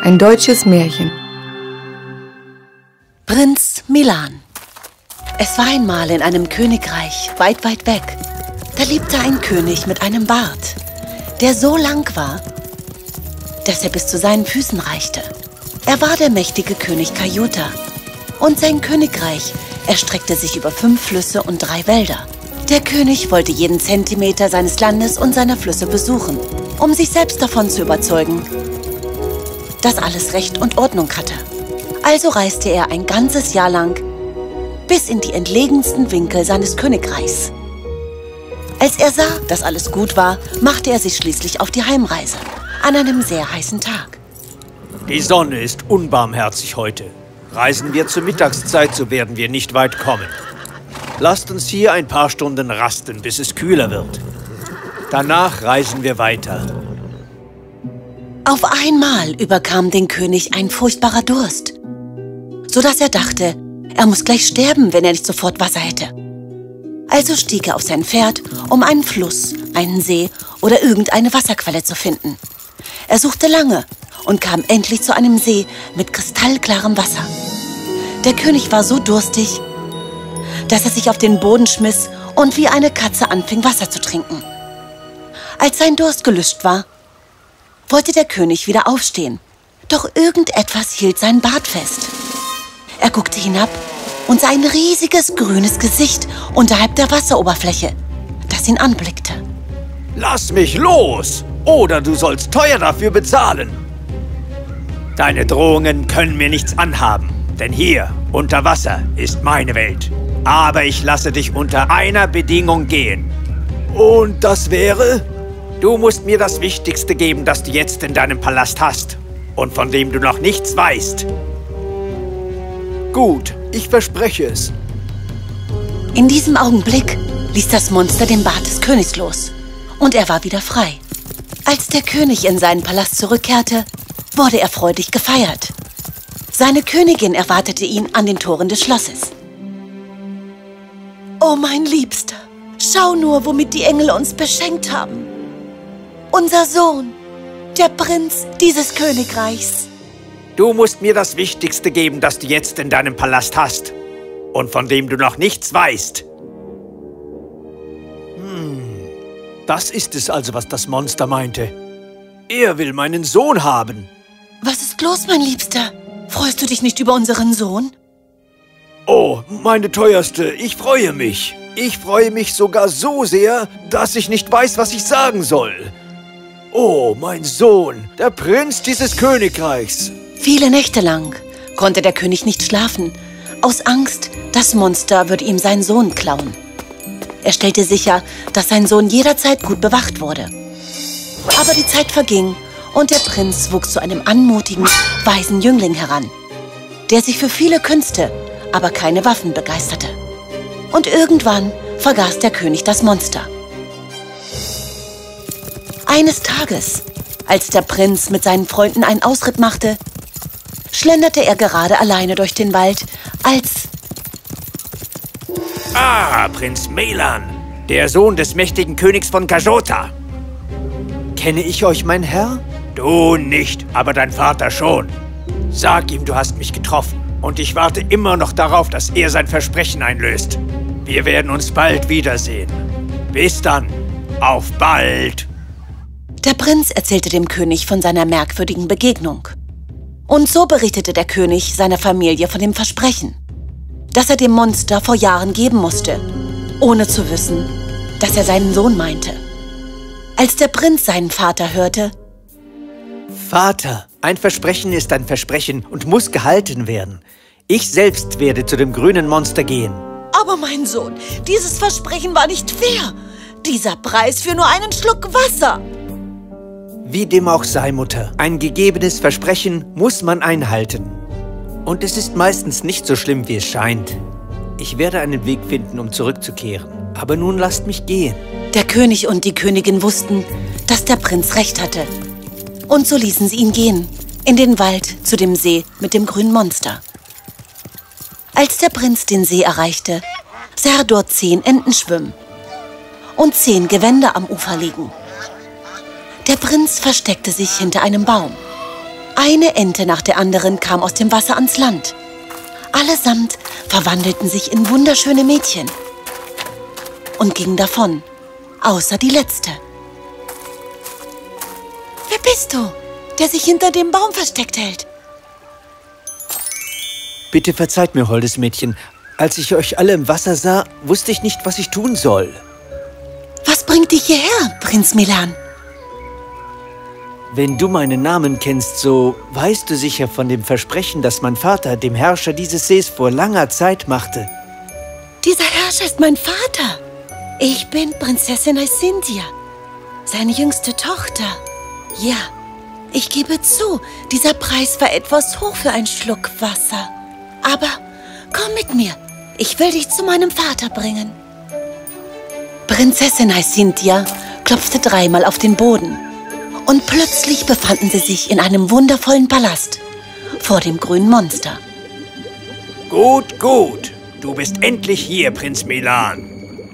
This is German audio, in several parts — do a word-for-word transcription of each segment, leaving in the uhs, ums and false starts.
Ein deutsches Märchen. Prinz Milan. Es war einmal in einem Königreich weit, weit weg. Da lebte ein König mit einem Bart, der so lang war, dass er bis zu seinen Füßen reichte. Er war der mächtige König Kayuta und sein Königreich erstreckte sich über fünf Flüsse und drei Wälder. Der König wollte jeden Zentimeter seines Landes und seiner Flüsse besuchen, um sich selbst davon zu überzeugen, dass alles Recht und Ordnung hatte. Also reiste er ein ganzes Jahr lang bis in die entlegensten Winkel seines Königreichs. Als er sah, dass alles gut war, machte er sich schließlich auf die Heimreise, an einem sehr heißen Tag. Die Sonne ist unbarmherzig heute. Reisen wir zur Mittagszeit, so werden wir nicht weit kommen. Lasst uns hier ein paar Stunden rasten, bis es kühler wird. Danach reisen wir weiter. Auf einmal überkam den König ein furchtbarer Durst, sodass er dachte, er muss gleich sterben, wenn er nicht sofort Wasser hätte. Also stieg er auf sein Pferd, um einen Fluss, einen See oder irgendeine Wasserquelle zu finden. Er suchte lange und kam endlich zu einem See mit kristallklarem Wasser. Der König war so durstig, dass er sich auf den Boden schmiss und wie eine Katze anfing, Wasser zu trinken. Als sein Durst gelöscht war, wollte der König wieder aufstehen. Doch irgendetwas hielt seinen Bart fest. Er guckte hinab und sah ein riesiges grünes Gesicht unterhalb der Wasseroberfläche, das ihn anblickte. Lass mich los, oder du sollst teuer dafür bezahlen. Deine Drohungen können mir nichts anhaben, denn hier, unter Wasser, ist meine Welt. Aber ich lasse dich unter einer Bedingung gehen. Und das wäre? Du musst mir das Wichtigste geben, das du jetzt in deinem Palast hast und von dem du noch nichts weißt. Gut, ich verspreche es. In diesem Augenblick ließ das Monster den Bart des Königs los und er war wieder frei. Als der König in seinen Palast zurückkehrte, wurde er freudig gefeiert. Seine Königin erwartete ihn an den Toren des Schlosses. »Oh, mein Liebster, schau nur, womit die Engel uns beschenkt haben. Unser Sohn, der Prinz dieses Königreichs.« Du musst mir das Wichtigste geben, das du jetzt in deinem Palast hast und von dem du noch nichts weißt. Hm, das ist es also, was das Monster meinte. Er will meinen Sohn haben. Was ist los, mein Liebster? Freust du dich nicht über unseren Sohn? Oh, meine Teuerste, ich freue mich. Ich freue mich sogar so sehr, dass ich nicht weiß, was ich sagen soll. Oh, mein Sohn, der Prinz dieses Königreichs. Viele Nächte lang konnte der König nicht schlafen, aus Angst, das Monster würde ihm seinen Sohn klauen. Er stellte sicher, dass sein Sohn jederzeit gut bewacht wurde. Aber die Zeit verging und der Prinz wuchs zu einem anmutigen, weisen Jüngling heran, der sich für viele Künste, aber keine Waffen begeisterte. Und irgendwann vergaß der König das Monster. Eines Tages, als der Prinz mit seinen Freunden einen Ausritt machte, schlenderte er gerade alleine durch den Wald, als... Ah, Prinz Milan, der Sohn des mächtigen Königs von Kayuta. Kenne ich euch, mein Herr? Du nicht, aber dein Vater schon. Sag ihm, du hast mich getroffen. Und ich warte immer noch darauf, dass er sein Versprechen einlöst. Wir werden uns bald wiedersehen. Bis dann. Auf bald. Der Prinz erzählte dem König von seiner merkwürdigen Begegnung. Und so berichtete der König seiner Familie von dem Versprechen, das er dem Monster vor Jahren geben musste, ohne zu wissen, dass er seinen Sohn meinte. Als der Prinz seinen Vater hörte: Vater, ein Versprechen ist ein Versprechen und muss gehalten werden. Ich selbst werde zu dem grünen Monster gehen. Aber mein Sohn, dieses Versprechen war nicht fair. Dieser Preis für nur einen Schluck Wasser. Wie dem auch sei, Mutter, ein gegebenes Versprechen muss man einhalten. Und es ist meistens nicht so schlimm, wie es scheint. Ich werde einen Weg finden, um zurückzukehren. Aber nun lasst mich gehen. Der König und die Königin wussten, dass der Prinz recht hatte. Und so ließen sie ihn gehen, in den Wald zu dem See mit dem grünen Monster. Als der Prinz den See erreichte, sah er dort zehn Enten schwimmen und zehn Gewänder am Ufer liegen. Der Prinz versteckte sich hinter einem Baum. Eine Ente nach der anderen kam aus dem Wasser ans Land. Allesamt verwandelten sich in wunderschöne Mädchen und gingen davon, außer die letzte. Wer bist du, der sich hinter dem Baum versteckt hält? Bitte verzeiht mir, holdes Mädchen. Als ich euch alle im Wasser sah, wusste ich nicht, was ich tun soll. Was bringt dich hierher, Prinz Milan? Wenn du meinen Namen kennst, so weißt du sicher von dem Versprechen, das mein Vater dem Herrscher dieses Sees vor langer Zeit machte. Dieser Herrscher ist mein Vater. Ich bin Prinzessin Eisintia, seine jüngste Tochter. Ja, ich gebe zu, dieser Preis war etwas hoch für einen Schluck Wasser. Aber komm mit mir, ich will dich zu meinem Vater bringen. Prinzessin Eisintia klopfte dreimal auf den Boden. Und plötzlich befanden sie sich in einem wundervollen Palast vor dem grünen Monster. Gut, gut. Du bist endlich hier, Prinz Milan.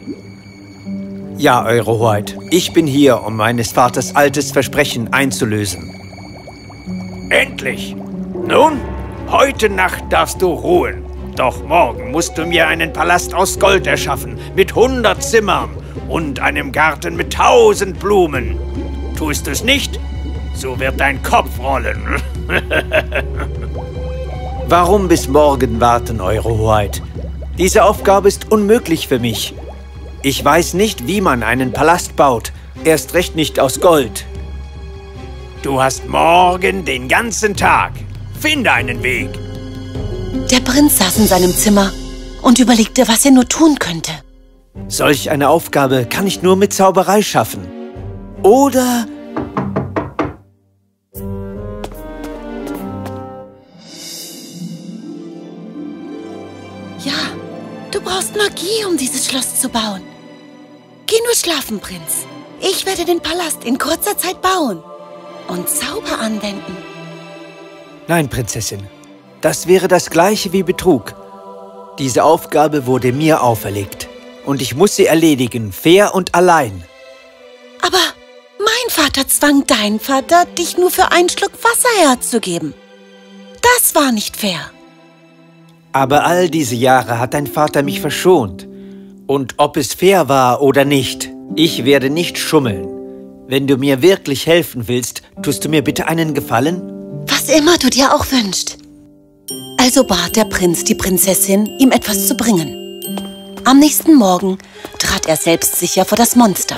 Ja, Eure Hoheit. Ich bin hier, um meines Vaters altes Versprechen einzulösen. Endlich. Nun, heute Nacht darfst du ruhen. Doch morgen musst du mir einen Palast aus Gold erschaffen, mit hundert Zimmern und einem Garten mit tausend Blumen. Tust du es nicht, so wird dein Kopf rollen. Warum bis morgen warten, Eure Hoheit? Diese Aufgabe ist unmöglich für mich. Ich weiß nicht, wie man einen Palast baut, erst recht nicht aus Gold. Du hast morgen den ganzen Tag. Finde einen Weg. Der Prinz saß in seinem Zimmer und überlegte, was er nur tun könnte. Solch eine Aufgabe kann ich nur mit Zauberei schaffen. Oder... Ja, du brauchst Magie, um dieses Schloss zu bauen. Geh nur schlafen, Prinz. Ich werde den Palast in kurzer Zeit bauen und Zauber anwenden. Nein, Prinzessin. Das wäre das Gleiche wie Betrug. Diese Aufgabe wurde mir auferlegt. Und ich muss sie erledigen, fair und allein. Aber mein Vater zwang deinen Vater, dich nur für einen Schluck Wasser herzugeben. Das war nicht fair. Aber all diese Jahre hat dein Vater mich verschont. Und ob es fair war oder nicht, ich werde nicht schummeln. Wenn du mir wirklich helfen willst, tust du mir bitte einen Gefallen? Was immer du dir auch wünschst. Also bat der Prinz die Prinzessin, ihm etwas zu bringen. Am nächsten Morgen trat er selbstsicher vor das Monster.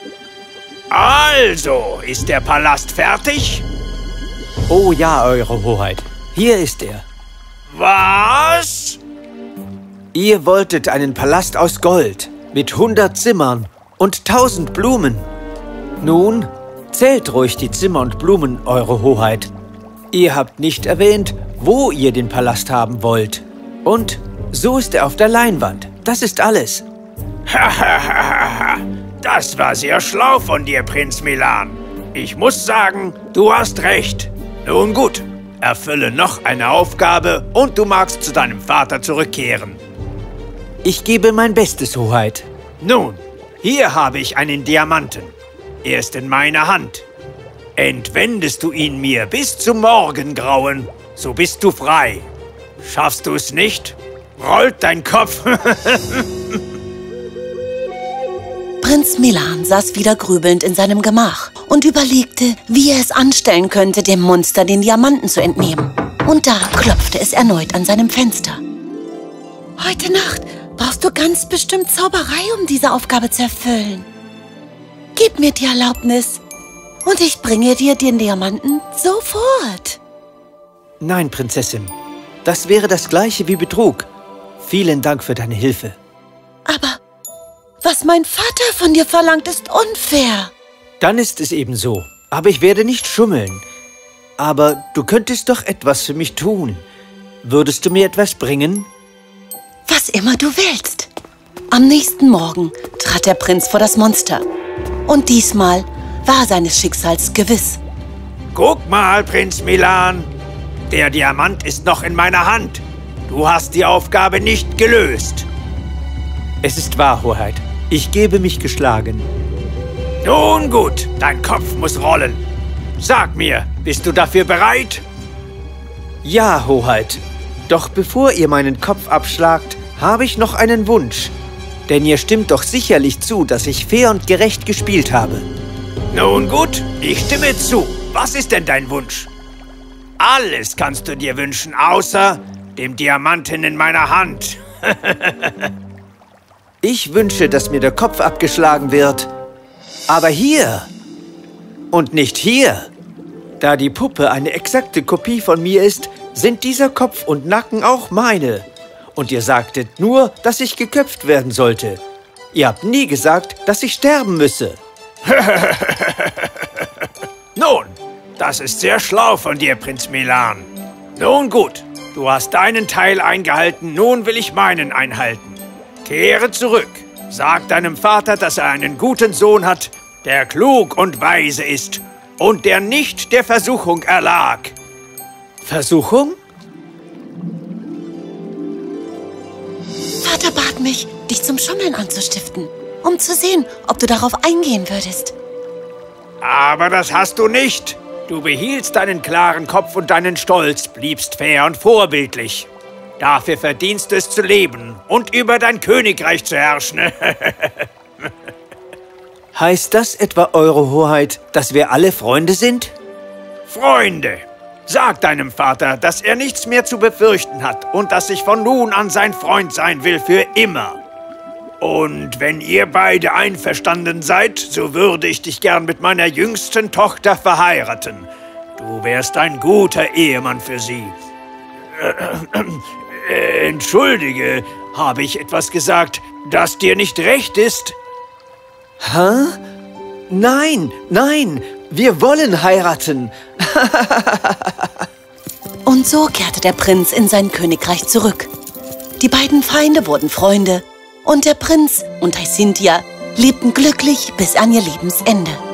Also, ist der Palast fertig? Oh ja, Eure Hoheit. Hier ist er. Was? Ihr wolltet einen Palast aus Gold mit hundert Zimmern und tausend Blumen. Nun, zählt ruhig die Zimmer und Blumen, Eure Hoheit. Ihr habt nicht erwähnt, wo ihr den Palast haben wollt. Und so ist er auf der Leinwand. Das ist alles. Hahaha, das war sehr schlau von dir, Prinz Milan. Ich muss sagen, du hast recht. Nun gut, erfülle noch eine Aufgabe und du magst zu deinem Vater zurückkehren. Ich gebe mein Bestes, Hoheit. Nun, hier habe ich einen Diamanten. Er ist in meiner Hand. Entwendest du ihn mir bis zum Morgengrauen, so bist du frei. Schaffst du es nicht, rollt dein Kopf. Prinz Milan saß wieder grübelnd in seinem Gemach und überlegte, wie er es anstellen könnte, dem Monster den Diamanten zu entnehmen. Und da klopfte es erneut an seinem Fenster. Heute Nacht brauchst du ganz bestimmt Zauberei, um diese Aufgabe zu erfüllen. Gib mir die Erlaubnis und ich bringe dir den Diamanten sofort. Nein, Prinzessin. Das wäre das Gleiche wie Betrug. Vielen Dank für deine Hilfe. Aber was mein Vater von dir verlangt, ist unfair. Dann ist es eben so. Aber ich werde nicht schummeln. Aber du könntest doch etwas für mich tun. Würdest du mir etwas bringen? Was immer du willst. Am nächsten Morgen trat der Prinz vor das Monster. Und diesmal war seines Schicksals gewiss. Guck mal, Prinz Milan. Der Diamant ist noch in meiner Hand. Du hast die Aufgabe nicht gelöst. Es ist wahr, Hoheit. Ich gebe mich geschlagen. Nun gut, dein Kopf muss rollen. Sag mir, bist du dafür bereit? Ja, Hoheit. Doch bevor ihr meinen Kopf abschlagt, habe ich noch einen Wunsch. Denn ihr stimmt doch sicherlich zu, dass ich fair und gerecht gespielt habe. Nun gut, ich stimme zu. Was ist denn dein Wunsch? Alles kannst du dir wünschen, außer dem Diamanten in meiner Hand. Ich wünsche, dass mir der Kopf abgeschlagen wird. Aber hier und nicht hier. Da die Puppe eine exakte Kopie von mir ist, sind dieser Kopf und Nacken auch meine. Und ihr sagtet nur, dass ich geköpft werden sollte. Ihr habt nie gesagt, dass ich sterben müsse. Nun, das ist sehr schlau von dir, Prinz Milan. Nun gut, du hast deinen Teil eingehalten, nun will ich meinen einhalten. Kehre zurück. Sag deinem Vater, dass er einen guten Sohn hat, der klug und weise ist und der nicht der Versuchung erlag. Versuchung? Vater bat mich, dich zum Schummeln anzustiften, um zu sehen, ob du darauf eingehen würdest. Aber das hast du nicht. Du behielst deinen klaren Kopf und deinen Stolz, bliebst fair und vorbildlich. Dafür verdienst du es zu leben und über dein Königreich zu herrschen. Heißt das etwa, Eure Hoheit, dass wir alle Freunde sind? Freunde! Sag deinem Vater, dass er nichts mehr zu befürchten hat und dass ich von nun an sein Freund sein will für immer. Und wenn ihr beide einverstanden seid, so würde ich dich gern mit meiner jüngsten Tochter verheiraten. Du wärst ein guter Ehemann für sie. Äh, entschuldige, habe ich etwas gesagt, das dir nicht recht ist? Hä? Nein, nein, wir wollen heiraten. Und so kehrte der Prinz in sein Königreich zurück. Die beiden Feinde wurden Freunde und der Prinz und Hyacinthia lebten glücklich bis an ihr Lebensende.